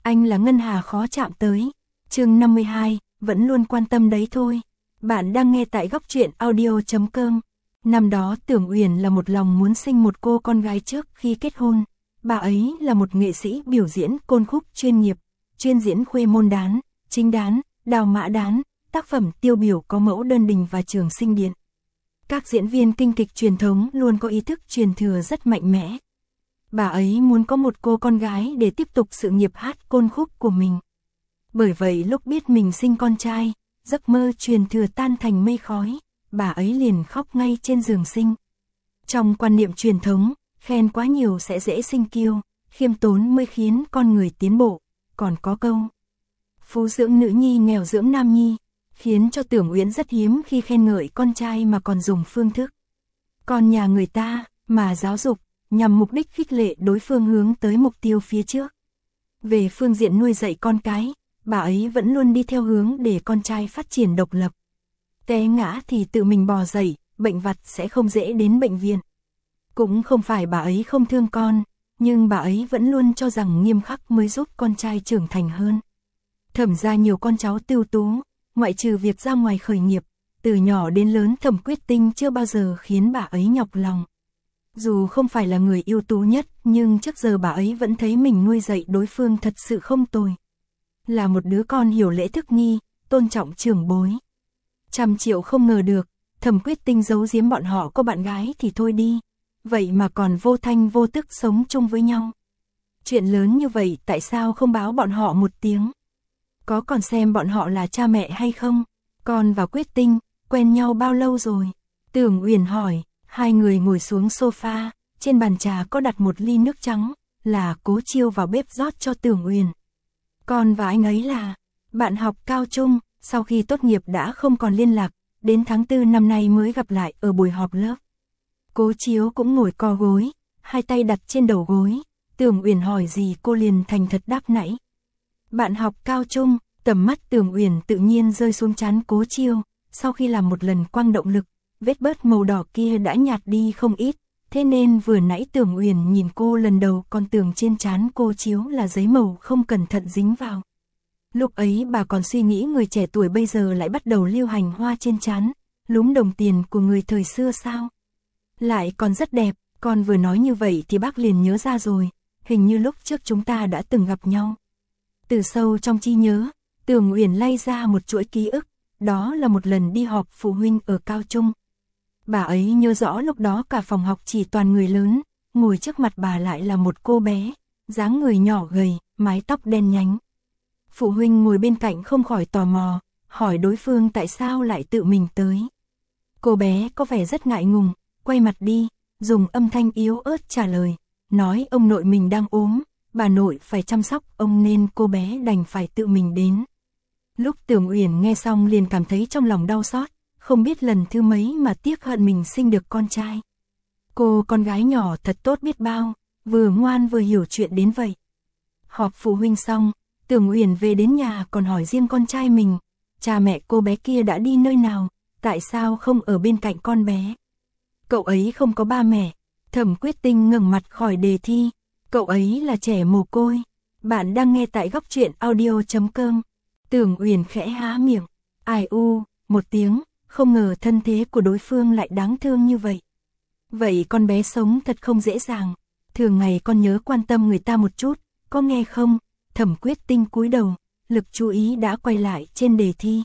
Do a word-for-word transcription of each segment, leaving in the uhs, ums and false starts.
anh là ngân hà khó chạm tới. Chương năm mươi hai, vẫn luôn quan tâm đấy thôi. Bạn đang nghe tại góc truyện audio chấm com. Năm đó Tưởng Uyển là một lòng muốn sinh một cô con gái trước khi kết hôn. Bà ấy là một nghệ sĩ biểu diễn côn khúc chuyên nghiệp, chuyên diễn khuê môn đán, chính đán, đào mã đán, tác phẩm tiêu biểu có Mẫu Đơn Đình và Trường Sinh Điện. Các diễn viên kinh kịch truyền thống luôn có ý thức truyền thừa rất mạnh mẽ. Bà ấy muốn có một cô con gái để tiếp tục sự nghiệp hát côn khúc của mình. Bởi vậy lúc biết mình sinh con trai, giấc mơ truyền thừa tan thành mây khói, bà ấy liền khóc ngay trên giường sinh. Trong quan niệm truyền thống, khen quá nhiều sẽ dễ sinh kiêu, khiêm tốn mới khiến con người tiến bộ. Còn có câu, phú dưỡng nữ nhi nghèo dưỡng nam nhi, khiến cho Tưởng Uyển rất hiếm khi khen ngợi con trai mà còn dùng phương thức con nhà người ta mà giáo dục, nhằm mục đích khích lệ đối phương hướng tới mục tiêu phía trước. Về phương diện nuôi dạy con cái, bà ấy vẫn luôn đi theo hướng để con trai phát triển độc lập. Té ngã thì tự mình bò dậy, bệnh vặt sẽ không dễ đến bệnh viện. Cũng không phải bà ấy không thương con, nhưng bà ấy vẫn luôn cho rằng nghiêm khắc mới giúp con trai trưởng thành hơn. Thẩm ra nhiều con cháu tưu tú, ngoại trừ việc ra ngoài khởi nghiệp, từ nhỏ đến lớn Thẩm Quyết Tinh chưa bao giờ khiến bà ấy nhọc lòng. Dù không phải là người ưu tú nhất, nhưng trước giờ bà ấy vẫn thấy mình nuôi dạy đối phương thật sự không tồi. Là một đứa con hiểu lễ thức nghi, tôn trọng trưởng bối. Trăm triệu không ngờ được, Thẩm Quyết Tinh giấu giếm bọn họ có bạn gái thì thôi đi, vậy mà còn vô thanh vô tức sống chung với nhau. Chuyện lớn như vậy tại sao không báo bọn họ một tiếng? Có còn xem bọn họ là cha mẹ hay không? Con và Quyết Tinh, quen nhau bao lâu rồi? Tưởng Uyển hỏi. Hai người ngồi xuống sofa, trên bàn trà có đặt một ly nước trắng, là Cố Chiêu vào bếp rót cho Tưởng Uyển. Con và anh ấy là bạn học cao trung, sau khi tốt nghiệp đã không còn liên lạc, đến tháng tư năm nay mới gặp lại ở buổi họp lớp. Cố Chiếu cũng ngồi co gối, hai tay đặt trên đầu gối, Tưởng Uyển hỏi gì cô liền thành thật đáp nãy. Bạn học cao trung, tầm mắt Tưởng Uyển tự nhiên rơi xuống trán Cố Chiêu, sau khi làm một lần quăng động lực, vết bớt màu đỏ kia đã nhạt đi không ít, thế nên vừa nãy Tưởng Uyển nhìn cô lần đầu còn tưởng trên trán cô Chiếu là giấy màu không cẩn thận dính vào. Lúc ấy bà còn suy nghĩ người trẻ tuổi bây giờ lại bắt đầu lưu hành hoa trên trán, lúm đồng tiền của người thời xưa sao? Lại còn rất đẹp, con vừa nói như vậy thì bác liền nhớ ra rồi, hình như lúc trước chúng ta đã từng gặp nhau. Từ sâu trong trí nhớ, Tưởng Uyển lay ra một chuỗi ký ức, đó là một lần đi họp phụ huynh ở cao trung. Bà ấy nhớ rõ lúc đó cả phòng học chỉ toàn người lớn, ngồi trước mặt bà lại là một cô bé, dáng người nhỏ gầy, mái tóc đen nhánh. Phụ huynh ngồi bên cạnh không khỏi tò mò, hỏi đối phương tại sao lại tự mình tới. Cô bé có vẻ rất ngại ngùng, quay mặt đi, dùng âm thanh yếu ớt trả lời, nói ông nội mình đang ốm, bà nội phải chăm sóc ông nên cô bé đành phải tự mình đến. Lúc Tưởng Uyển nghe xong liền cảm thấy trong lòng đau xót, không biết lần thứ mấy mà tiếc hận mình sinh được con trai. Cô con gái nhỏ thật tốt biết bao, vừa ngoan vừa hiểu chuyện đến vậy. Họp phụ huynh xong, Tưởng Uyển về đến nhà còn hỏi riêng con trai mình, cha mẹ cô bé kia đã đi nơi nào, tại sao không ở bên cạnh con bé. Cậu ấy không có ba mẹ. Thẩm Quyết Tinh ngẩng mặt khỏi đề thi, cậu ấy là trẻ mồ côi. Bạn đang nghe tại góc truyện audio chấm com. Tưởng Uyển khẽ há miệng, ai u, một tiếng, không ngờ thân thế của đối phương lại đáng thương như vậy. Vậy con bé sống thật không dễ dàng, thường ngày con nhớ quan tâm người ta một chút, có nghe không? Thẩm Quyết Tinh cúi đầu, lực chú ý đã quay lại trên đề thi.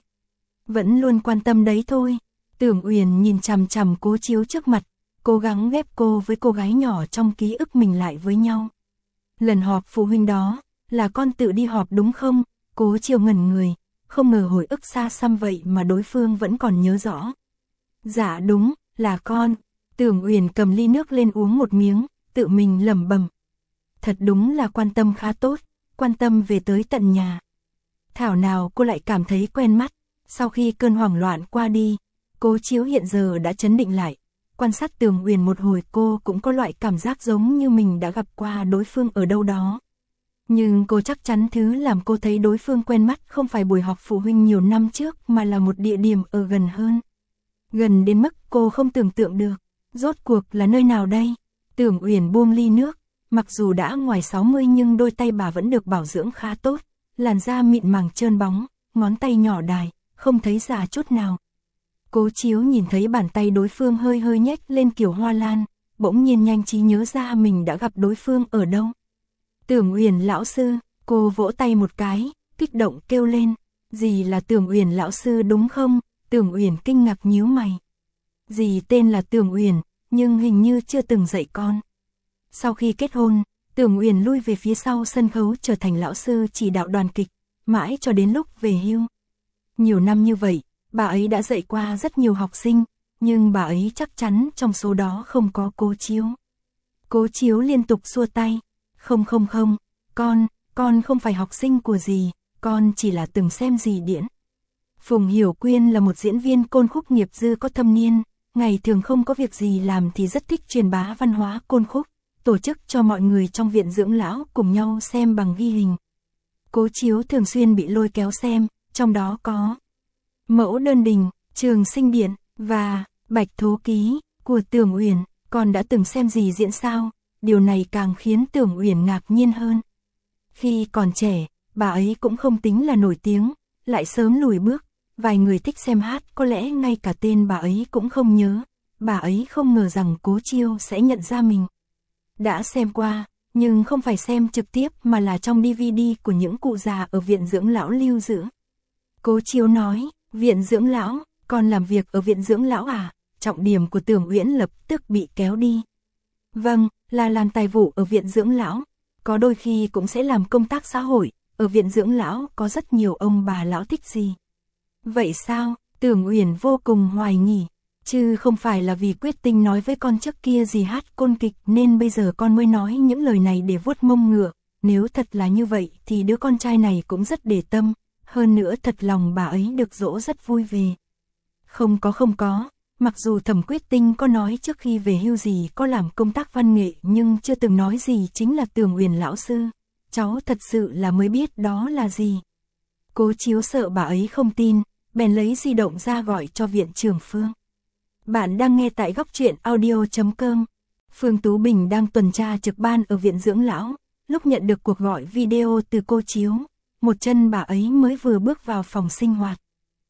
Vẫn luôn quan tâm đấy thôi. Tưởng Uyển nhìn chằm chằm Cố Chiếu trước mặt, cố gắng ghép cô với cô gái nhỏ trong ký ức mình lại với nhau. Lần họp phụ huynh đó, là con tự đi họp đúng không? Cố Chiêu ngẩn người, không ngờ hồi ức xa xăm vậy mà đối phương vẫn còn nhớ rõ. Dạ đúng, là con. Tưởng Uyển cầm ly nước lên uống một miếng, tự mình lẩm bẩm. Thật đúng là quan tâm khá tốt, quan tâm về tới tận nhà. Thảo nào cô lại cảm thấy quen mắt, sau khi cơn hoảng loạn qua đi, Cố Chiếu hiện giờ đã trấn định lại. Quan sát Tưởng Uyển một hồi cô cũng có loại cảm giác giống như mình đã gặp qua đối phương ở đâu đó. Nhưng cô chắc chắn thứ làm cô thấy đối phương quen mắt không phải buổi họp phụ huynh nhiều năm trước mà là một địa điểm ở gần hơn. Gần đến mức cô không tưởng tượng được, rốt cuộc là nơi nào đây? Tưởng Uyển buông ly nước, mặc dù đã ngoài sáu mươi nhưng đôi tay bà vẫn được bảo dưỡng khá tốt, làn da mịn màng trơn bóng, ngón tay nhỏ đài, không thấy già chút nào. Cố Chiếu nhìn thấy bàn tay đối phương hơi hơi nhếch lên kiểu hoa lan, bỗng nhiên nhanh trí nhớ ra mình đã gặp đối phương ở đâu. Tưởng Uyển lão sư, cô vỗ tay một cái, kích động kêu lên, dì là Tưởng Uyển lão sư đúng không? Tưởng Uyển kinh ngạc nhíu mày. Dì tên là Tưởng Uyển, nhưng hình như chưa từng dạy con. Sau khi kết hôn, Tưởng Uyển lui về phía sau sân khấu trở thành lão sư chỉ đạo đoàn kịch, mãi cho đến lúc về hưu. Nhiều năm như vậy, bà ấy đã dạy qua rất nhiều học sinh, nhưng bà ấy chắc chắn trong số đó không có Cố Chiếu. Cố Chiếu liên tục xua tay, không không không, con, con không phải học sinh của dì, con chỉ là từng xem dì diễn. Phùng Hiểu Quyên là một diễn viên côn khúc nghiệp dư có thâm niên, ngày thường không có việc gì làm thì rất thích truyền bá văn hóa côn khúc, tổ chức cho mọi người trong viện dưỡng lão cùng nhau xem bằng ghi hình. Cố Chiếu thường xuyên bị lôi kéo xem, trong đó có Mẫu Đơn Đình, Trường Sinh Điện và Bạch Thố Ký của Tưởng Uyển. Con đã từng xem dì diễn sao? Điều này càng khiến Tưởng Uyển ngạc nhiên hơn. Khi còn trẻ, bà ấy cũng không tính là nổi tiếng, lại sớm lùi bước, vài người thích xem hát có lẽ ngay cả tên bà ấy cũng không nhớ, bà ấy không ngờ rằng Cố Chiêu sẽ nhận ra mình. Đã xem qua, nhưng không phải xem trực tiếp mà là trong đê vê đê của những cụ già ở viện dưỡng lão lưu giữ. Cố Chiêu nói, viện dưỡng lão, con làm việc ở viện dưỡng lão à? Trọng điểm của Tưởng Uyển lập tức bị kéo đi. Vâng, là làm tài vụ ở viện dưỡng lão, có đôi khi cũng sẽ làm công tác xã hội, ở viện dưỡng lão có rất nhiều ông bà lão thích gì. Vậy sao? Tưởng Uyển vô cùng hoài nghi, chứ không phải là vì Quyết Tinh nói với con trước kia gì hát côn kịch nên bây giờ con mới nói những lời này để vuốt mông ngựa, nếu thật là như vậy thì đứa con trai này cũng rất để tâm, hơn nữa thật lòng bà ấy được dỗ rất vui về. Không có không có, mặc dù Thẩm Quyết Tinh có nói trước khi về hưu gì có làm công tác văn nghệ nhưng chưa từng nói gì chính là Tưởng Uyển lão sư, cháu thật sự là mới biết đó là gì. Cố Chiếu sợ bà ấy không tin, bèn lấy di động ra gọi cho viện trưởng Phương. Bạn đang nghe tại góc truyện audio chấm com. Phương Tú Bình đang tuần tra trực ban ở viện dưỡng lão, lúc nhận được cuộc gọi video từ cô Chiếu, một chân bà ấy mới vừa bước vào phòng sinh hoạt.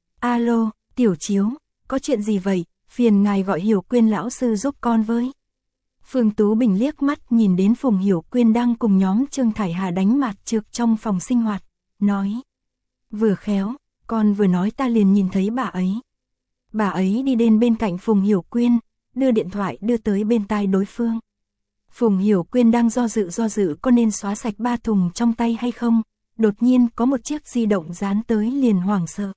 Alo, Tiểu Chiếu, có chuyện gì vậy? Phiền ngài gọi Hiểu Quyên lão sư giúp con với. Phương Tú Bình liếc mắt nhìn đến Phùng Hiểu Quyên đang cùng nhóm Trương Thải Hà đánh mạt trược trong phòng sinh hoạt, nói. Vừa khéo, con vừa nói ta liền nhìn thấy bà ấy. Bà ấy đi đến bên cạnh Phùng Hiểu Quyên, đưa điện thoại đưa tới bên tai đối phương. Phùng Hiểu Quyên đang do dự do dự có nên xóa sạch ba thùng trong tay hay không, đột nhiên có một chiếc di động dán tới liền hoảng sợ.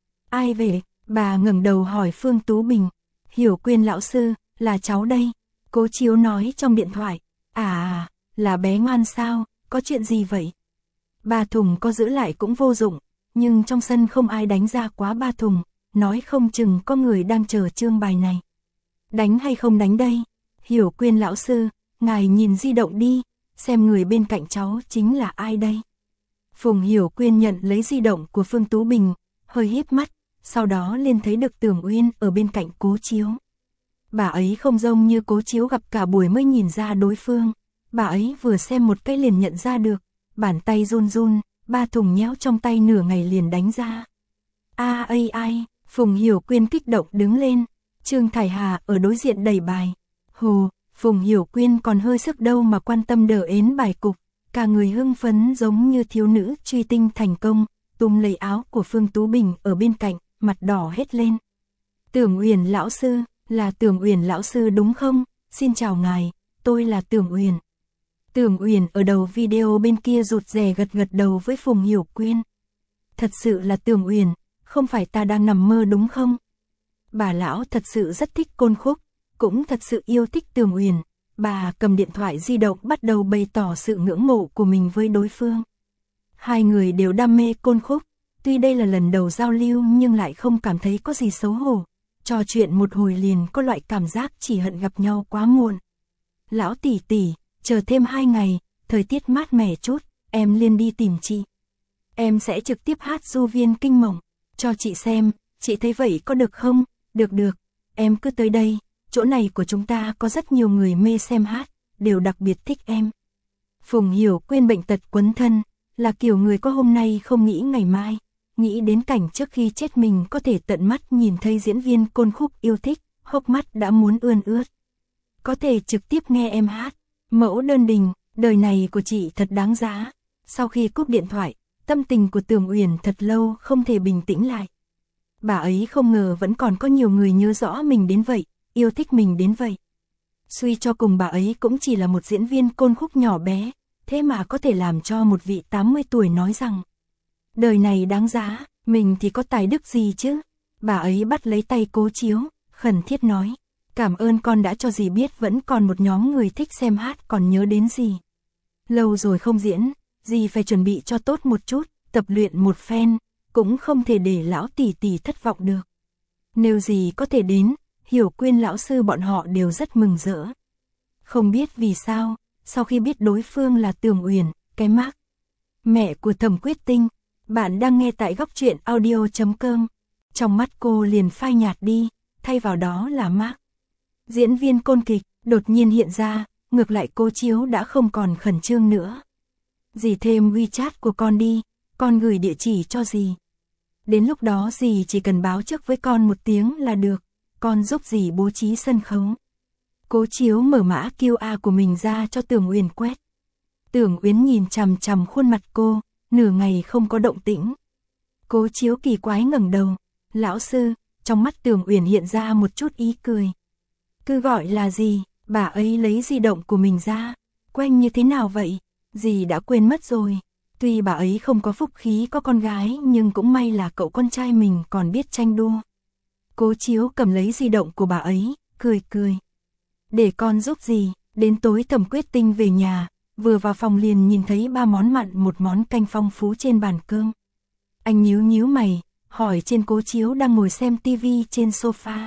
Ai về? Bà ngẩng đầu hỏi Phương Tú Bình. Hiểu Quyên lão sư, là cháu đây. Cố Chiếu nói trong điện thoại. À, là bé ngoan sao, có chuyện gì vậy? Ba thùng có giữ lại cũng vô dụng, nhưng trong sân không ai đánh ra quá ba thùng, nói không chừng có người đang chờ chương bài này. Đánh hay không đánh đây? Hiểu Quyên lão sư, ngài nhìn di động đi, xem người bên cạnh cháu chính là ai đây? Phùng Hiểu Quyên nhận lấy di động của Phương Tú Bình, hơi híp mắt, sau đó liền thấy được Tưởng Uyên ở bên cạnh Cố Chiếu. Bà ấy không giống như Cố Chiếu gặp cả buổi mới nhìn ra đối phương, bà ấy vừa xem một cái liền nhận ra được, bàn tay run run, ba thùng nhéo trong tay nửa ngày liền đánh ra. A ai ai, Phùng Hiểu Quyên kích động đứng lên, Trương Thải Hà ở đối diện đẩy bài. Hồ, Phùng Hiểu Quyên còn hơi sức đâu mà quan tâm đỡ ến bài cục, cả người hưng phấn giống như thiếu nữ truy tinh thành công, túm lấy áo của Phương Tú Bình ở bên cạnh, mặt đỏ hết lên. Tưởng Uyển lão sư, là Tưởng Uyển lão sư đúng không? Xin chào ngài, tôi là Tưởng Uyển. Tưởng Uyển ở đầu video bên kia rụt rè gật gật đầu với Phùng Hiểu Quyên. Thật sự là Tưởng Uyển, không phải ta đang nằm mơ đúng không? Bà lão thật sự rất thích côn khúc, cũng thật sự yêu thích Tưởng Uyển. Bà cầm điện thoại di động bắt đầu bày tỏ sự ngưỡng mộ của mình với đối phương. Hai người đều đam mê côn khúc, tuy đây là lần đầu giao lưu nhưng lại không cảm thấy có gì xấu hổ. Trò chuyện một hồi liền có loại cảm giác chỉ hận gặp nhau quá muộn. Lão tỷ tỷ, chờ thêm hai ngày, thời tiết mát mẻ chút, em liền đi tìm chị. Em sẽ trực tiếp hát Du Viên Kinh Mộng, cho chị xem, chị thấy vậy có được không? Được được, em cứ tới đây, chỗ này của chúng ta có rất nhiều người mê xem hát, đều đặc biệt thích em. Phùng Hiểu Quyên bệnh tật quấn thân, là kiểu người có hôm nay không nghĩ ngày mai, nghĩ đến cảnh trước khi chết mình có thể tận mắt nhìn thấy diễn viên Côn Khúc yêu thích, hốc mắt đã muốn ươn ướt. Có thể trực tiếp nghe em hát, Mẫu Đơn Đình, đời này của chị thật đáng giá. Sau khi cúp điện thoại, tâm tình của Tưởng Uyển thật lâu không thể bình tĩnh lại. Bà ấy không ngờ vẫn còn có nhiều người nhớ rõ mình đến vậy, yêu thích mình đến vậy. Suy cho cùng bà ấy cũng chỉ là một diễn viên Côn Khúc nhỏ bé, thế mà có thể làm cho một vị tám mươi tuổi nói rằng đời này đáng giá, mình thì có tài đức gì chứ. Bà ấy bắt lấy tay Cố Chiếu, khẩn thiết nói, cảm ơn con đã cho dì biết vẫn còn một nhóm người thích xem hát còn nhớ đến dì. Lâu rồi không diễn, dì phải chuẩn bị cho tốt một chút, tập luyện một phen, cũng không thể để lão tỷ tỷ thất vọng được. Nếu dì có thể đến, Hiểu Quyên lão sư bọn họ đều rất mừng rỡ. Không biết vì sao, sau khi biết đối phương là Tưởng Uyển, cái Mark, mẹ của Thẩm Quyết Tinh, bạn đang nghe tại góc truyện audio chấm com, trong mắt cô liền phai nhạt đi, thay vào đó là Mark. Diễn viên Côn kịch, đột nhiên hiện ra, ngược lại Cố Chiếu đã không còn khẩn trương nữa. Dì thêm WeChat của con đi, con gửi địa chỉ cho dì. Đến lúc đó dì chỉ cần báo trước với con một tiếng là được, con giúp dì bố trí sân khấu. Cố Chiếu mở mã quy rờ của mình ra cho Tưởng Uyển quét. Tưởng Uyển nhìn chằm chằm khuôn mặt cô, nửa ngày không có động tĩnh. Cố Chiếu kỳ quái ngẩng đầu, lão sư, trong mắt Tưởng Uyển hiện ra một chút ý cười. Cứ gọi là gì, bà ấy lấy di động của mình ra, quen như thế nào vậy, dì đã quên mất rồi. Tuy bà ấy không có phúc khí có con gái nhưng cũng may là cậu con trai mình còn biết tranh đua. Cố Chiếu cầm lấy di động của bà ấy, cười cười. Để con giúp dì, đến tối Thẩm Quyết Tinh về nhà, vừa vào phòng liền nhìn thấy ba món mặn một món canh phong phú trên bàn cơm. Anh nhíu nhíu mày, hỏi trên Cố Chiếu đang ngồi xem tivi trên sofa.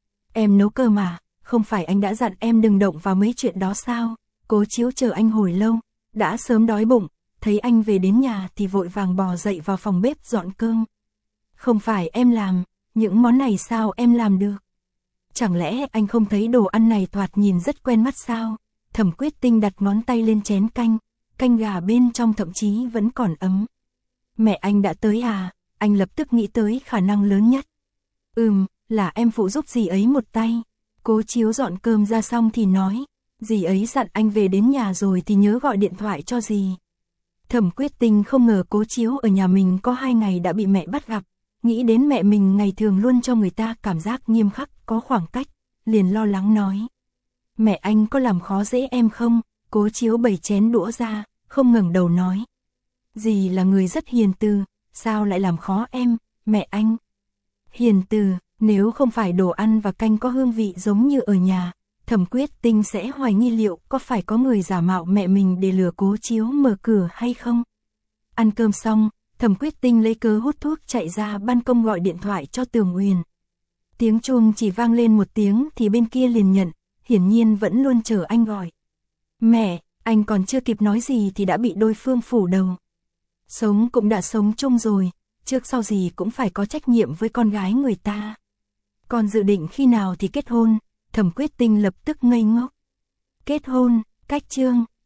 Em nấu cơm mà, không phải anh đã dặn em đừng động vào mấy chuyện đó sao? Cố Chiếu chờ anh hồi lâu, đã sớm đói bụng, thấy anh về đến nhà thì vội vàng bò dậy vào phòng bếp dọn cơm. Không phải em làm, những món này sao em làm được? Chẳng lẽ anh không thấy đồ ăn này thoạt nhìn rất quen mắt sao? Thẩm Quyết Tinh đặt ngón tay lên chén canh, canh gà bên trong thậm chí vẫn còn ấm. Mẹ anh đã tới à? Anh lập tức nghĩ tới khả năng lớn nhất. Ừm, là em phụ giúp dì ấy một tay. Cố Chiếu dọn cơm ra xong thì nói, dì ấy dặn anh về đến nhà rồi thì nhớ gọi điện thoại cho dì. Thẩm Quyết Tinh không ngờ Cố Chiếu ở nhà mình có hai ngày đã bị mẹ bắt gặp, nghĩ đến mẹ mình ngày thường luôn cho người ta cảm giác nghiêm khắc, có khoảng cách, liền lo lắng nói. Mẹ anh có làm khó dễ em không? Cố Chiếu bày chén đũa ra, không ngẩng đầu nói. Dì là người rất hiền từ, sao lại làm khó em, mẹ anh? Hiền từ, nếu không phải đồ ăn và canh có hương vị giống như ở nhà, Thẩm Quyết Tinh sẽ hoài nghi liệu có phải có người giả mạo mẹ mình để lừa Cố Chiếu mở cửa hay không. Ăn cơm xong, Thẩm Quyết Tinh lấy cớ hút thuốc chạy ra ban công gọi điện thoại cho Tưởng Uyển. Tiếng chuông chỉ vang lên một tiếng thì bên kia liền nhận, hiển nhiên vẫn luôn chờ anh gọi. Mẹ, anh còn chưa kịp nói gì thì đã bị đối phương phủ đầu. Sống cũng đã sống chung rồi, trước sau gì cũng phải có trách nhiệm với con gái người ta. Còn dự định khi nào thì kết hôn? Thẩm Quyết Tinh lập tức ngây ngốc. Kết hôn, cách chương,